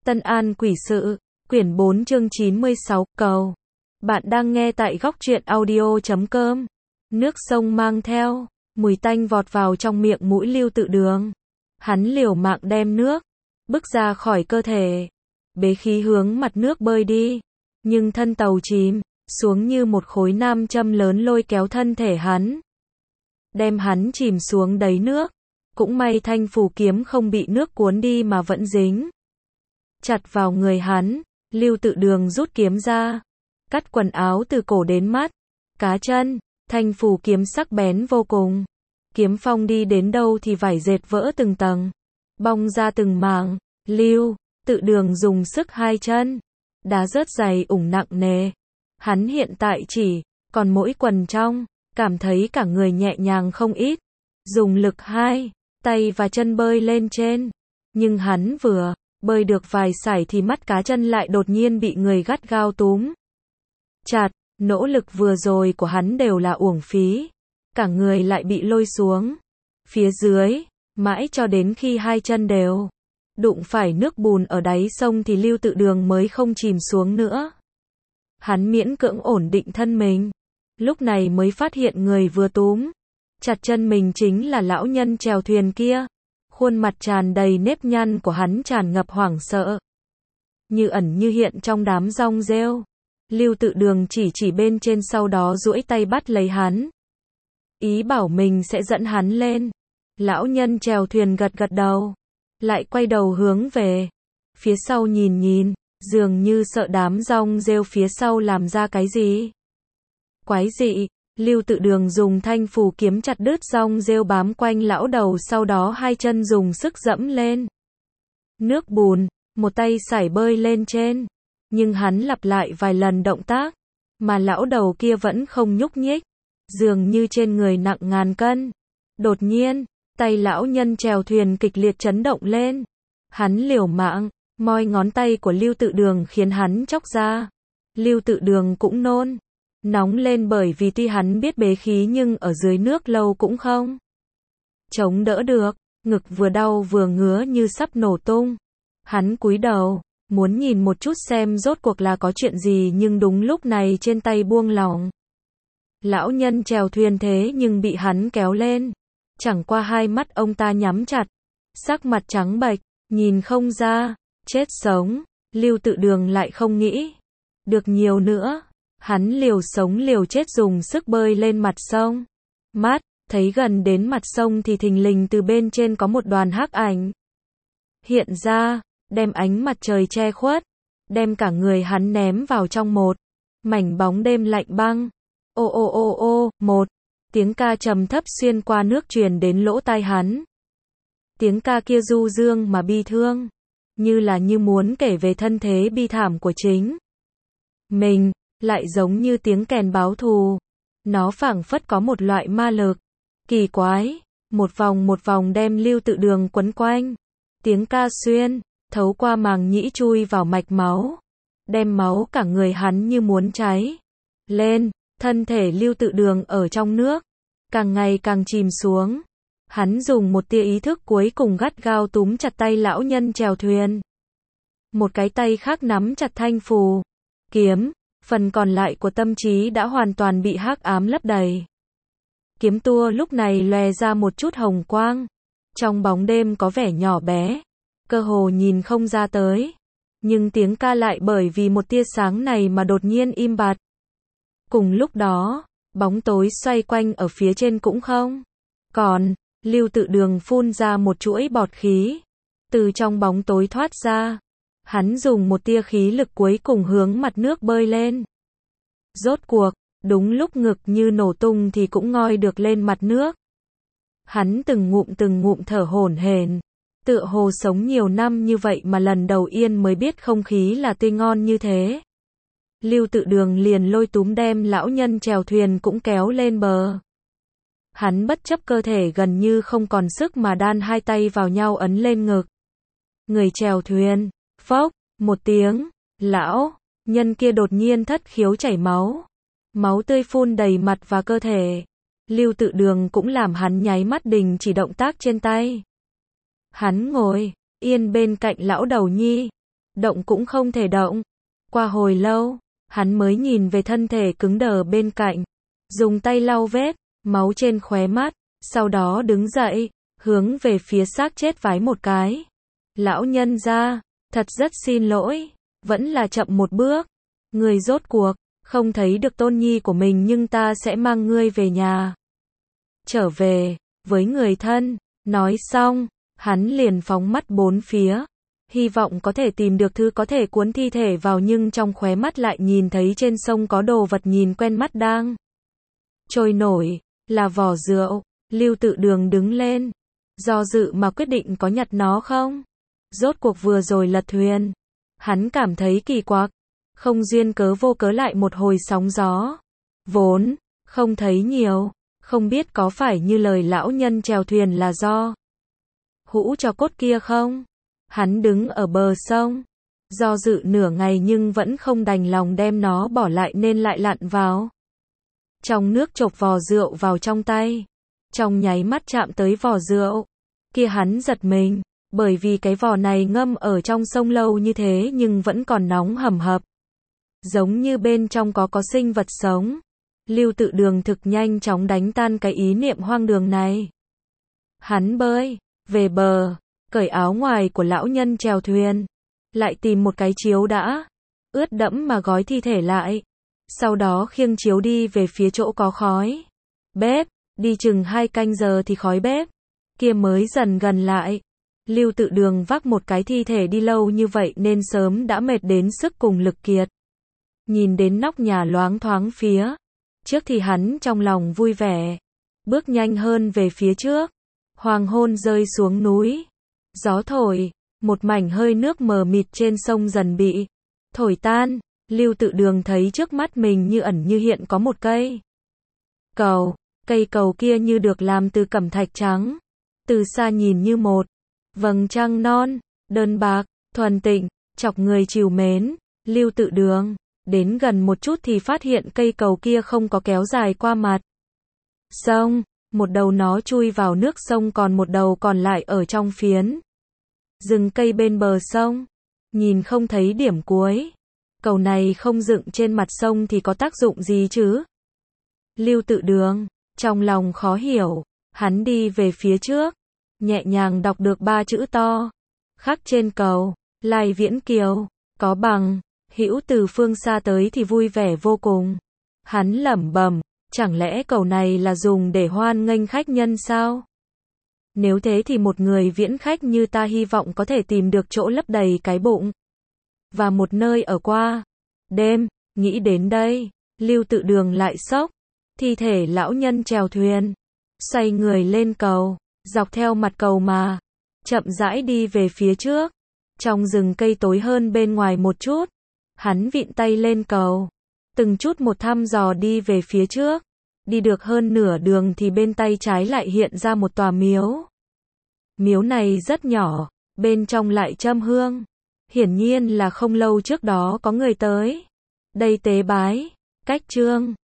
Tân An Quỷ Sự, quyển 4 chương 96, cầu. Bạn đang nghe tại góc truyện audio.com. Nước sông mang theo, mùi tanh vọt vào trong miệng mũi Lưu Tự Đường. Hắn liều mạng đem nước, bức ra khỏi cơ thể. Bế khí hướng mặt nước bơi đi. Nhưng thân tàu chìm, xuống như một khối nam châm lớn lôi kéo thân thể hắn. Đem hắn chìm xuống đáy nước. Cũng may thanh phù kiếm không bị nước cuốn đi mà vẫn dính chặt vào người hắn. Lưu Tự Đường rút kiếm ra, cắt quần áo từ cổ đến mắt, cá chân. Thanh phù kiếm sắc bén vô cùng. Kiếm phong đi đến đâu thì vải dệt vỡ từng tầng, bong ra từng mảng. Lưu Tự Đường dùng sức hai chân, đá rớt giày ủng nặng nề. Hắn hiện tại chỉ còn mỗi quần trong, cảm thấy cả người nhẹ nhàng không ít. Dùng lực hai tay và chân bơi lên trên. Nhưng hắn vừa bơi được vài sải thì mắt cá chân lại đột nhiên bị người gắt gao túm chặt. Nỗ lực vừa rồi của hắn đều là uổng phí. Cả người lại bị lôi xuống phía dưới, mãi cho đến khi hai chân đều đụng phải nước bùn ở đáy sông thì Lưu Tự Đường mới không chìm xuống nữa. Hắn miễn cưỡng ổn định thân mình, lúc này mới phát hiện người vừa túm chặt chân mình chính là lão nhân chèo thuyền kia. Khuôn mặt tràn đầy nếp nhăn của hắn tràn ngập hoảng sợ, như ẩn như hiện trong đám rong rêu. Lưu Tự Đường chỉ bên trên, sau đó duỗi tay bắt lấy hắn, ý bảo mình sẽ dẫn hắn lên. Lão nhân chèo thuyền gật gật đầu, lại quay đầu hướng về phía sau nhìn, dường như sợ đám rong rêu phía sau làm ra cái gì quái dị. Lưu Tự Đường dùng thanh phù kiếm chặt đứt rong rêu bám quanh lão đầu, sau đó hai chân dùng sức dẫm lên nước bùn, một tay sải bơi lên trên. Nhưng hắn lặp lại vài lần động tác, mà lão đầu kia vẫn không nhúc nhích, dường như trên người nặng ngàn cân. Đột nhiên, tay lão nhân chèo thuyền kịch liệt chấn động lên. Hắn liều mạng moi ngón tay của Lưu Tự Đường khiến hắn chóc ra. Lưu Tự Đường cũng nôn nóng lên, bởi vì tuy hắn biết bế khí nhưng ở dưới nước lâu cũng không chống đỡ được, ngực vừa đau vừa ngứa như sắp nổ tung. Hắn cúi đầu, muốn nhìn một chút xem rốt cuộc là có chuyện gì, nhưng đúng lúc này trên tay buông lỏng. Lão nhân chèo thuyền thế nhưng bị hắn kéo lên. Chẳng qua hai mắt ông ta nhắm chặt, sắc mặt trắng bệch, nhìn không ra chết sống. Lưu Tự Đường lại không nghĩ được nhiều nữa. Hắn liều sống liều chết dùng sức bơi lên mặt sông. Mắt thấy gần đến mặt sông thì thình lình từ bên trên có một đoàn hắc ảnh hiện ra, đem ánh mặt trời che khuất, đem cả người hắn ném vào trong một mảnh bóng đêm lạnh băng. Ô ô ô ô, một tiếng ca trầm thấp xuyên qua nước truyền đến lỗ tai hắn. Tiếng ca kia du dương mà bi thương, như muốn kể về thân thế bi thảm của chính mình, lại giống như tiếng kèn báo thù. Nó phảng phất có một loại ma lực kỳ quái, một vòng đem Lưu Tự Đường quấn quanh. Tiếng ca xuyên thấu qua màng nhĩ chui vào mạch máu, đem máu cả người hắn như muốn cháy lên. Thân thể Lưu Tự Đường ở trong nước càng ngày càng chìm xuống. Hắn dùng một tia ý thức cuối cùng gắt gao túm chặt tay lão nhân chèo thuyền, một cái tay khác nắm chặt thanh phù kiếm. Phần còn lại của tâm trí đã hoàn toàn bị hắc ám lấp đầy. Kiếm tua lúc này lóe ra một chút hồng quang, trong bóng đêm có vẻ nhỏ bé, cơ hồ nhìn không ra tới. Nhưng tiếng ca lại bởi vì một tia sáng này mà đột nhiên im bặt. Cùng lúc đó, bóng tối xoay quanh ở phía trên cũng không còn. Lưu Tự Đường phun ra một chuỗi bọt khí, từ trong bóng tối thoát ra. Hắn dùng một tia khí lực cuối cùng hướng mặt nước bơi lên. Rốt cuộc, đúng lúc ngực như nổ tung thì cũng ngoi được lên mặt nước. Hắn từng ngụm thở hổn hển, tựa hồ sống nhiều năm như vậy mà lần đầu yên mới biết không khí là tươi ngon như thế. Lưu Tự Đường liền lôi túm đem lão nhân chèo thuyền cũng kéo lên bờ. Hắn bất chấp cơ thể gần như không còn sức mà đan hai tay vào nhau ấn lên ngực người chèo thuyền. Phốc, một tiếng, lão nhân kia đột nhiên thất khiếu chảy máu. Máu tươi phun đầy mặt và cơ thể. Lưu Tự Đường cũng làm hắn nháy mắt đình chỉ động tác trên tay. Hắn ngồi yên bên cạnh lão đầu nhi, động cũng không thể động. Qua hồi lâu, hắn mới nhìn về thân thể cứng đờ bên cạnh, dùng tay lau vết máu trên khóe mắt, sau đó đứng dậy, hướng về phía xác chết vái một cái. Lão nhân gia, thật rất xin lỗi, vẫn là chậm một bước. Người rốt cuộc, không thấy được tôn nhi của mình nhưng ta sẽ mang ngươi về nhà. Trở về, với người thân, nói xong, hắn liền phóng mắt bốn phía. Hy vọng có thể tìm được thứ có thể cuốn thi thể vào nhưng trong khóe mắt lại nhìn thấy trên sông có đồ vật nhìn quen mắt đang trôi nổi, là vỏ rượu. Lưu Tự Đường đứng lên, do dự mà quyết định có nhặt nó không. Rốt cuộc vừa rồi lật thuyền, hắn cảm thấy kỳ quặc, không duyên cớ vô cớ lại một hồi sóng gió. Vốn, không thấy nhiều, không biết có phải như lời lão nhân chèo thuyền là do hũ cho cốt kia không? Hắn đứng ở bờ sông, do dự nửa ngày nhưng vẫn không đành lòng đem nó bỏ lại nên lại lặn vào trong nước chộp vò rượu vào trong tay. Trong nháy mắt chạm tới vò rượu kia hắn giật mình, bởi vì cái vò này ngâm ở trong sông lâu như thế nhưng vẫn còn nóng hầm hập, giống như bên trong có sinh vật sống. Lưu Tự Đường thực nhanh chóng đánh tan cái ý niệm hoang đường này. Hắn bơi về bờ, cởi áo ngoài của lão nhân chèo thuyền, lại tìm một cái chiếu đã ướt đẫm mà gói thi thể lại, sau đó khiêng chiếu đi về phía chỗ có khói bếp. Đi chừng 2 canh giờ thì khói bếp kia mới dần gần lại. Lưu Tự Đường vác một cái thi thể đi lâu như vậy nên sớm đã mệt đến sức cùng lực kiệt. Nhìn đến nóc nhà loáng thoáng phía trước thì hắn trong lòng vui vẻ, bước nhanh hơn về phía trước. Hoàng hôn rơi xuống núi, gió thổi, một mảnh hơi nước mờ mịt trên sông dần bị thổi tan. Lưu Tự Đường thấy trước mắt mình như ẩn như hiện có một cây cầu. Cây cầu kia như được làm từ cẩm thạch trắng, từ xa nhìn như một vầng trăng non, đơn bạc, thuần tịnh, chọc người trìu mến. Lưu Tự Đường đến gần một chút thì phát hiện cây cầu kia không có kéo dài qua mặt sông, một đầu nó chui vào nước sông còn một đầu còn lại ở trong phiến rừng cây bên bờ sông, nhìn không thấy điểm cuối. Cầu này không dựng trên mặt sông thì có tác dụng gì chứ? Lưu Tự Đường trong lòng khó hiểu, hắn đi về phía trước, nhẹ nhàng đọc được 3 chữ to khắc trên cầu: Lai Viễn Kiều. Có bằng hữu từ phương xa tới thì vui vẻ vô cùng. Hắn lẩm bẩm, chẳng lẽ cầu này là dùng để hoan nghênh khách nhân sao? Nếu thế thì một người viễn khách như ta hy vọng có thể tìm được chỗ lấp đầy cái bụng và một nơi ở qua đêm. Nghĩ đến đây, Lưu Tự Đường lại sốc thi thể lão nhân chèo thuyền, xoay người lên cầu, dọc theo mặt cầu mà chậm rãi đi về phía trước. Trong rừng cây tối hơn bên ngoài một chút, hắn vịn tay lên cầu, từng chút một thăm dò đi về phía trước. Đi được hơn nửa đường thì bên tay trái lại hiện ra một tòa miếu. Miếu này rất nhỏ, bên trong lại châm hương. Hiển nhiên là không lâu trước đó có người tới đây tế bái. Cách chương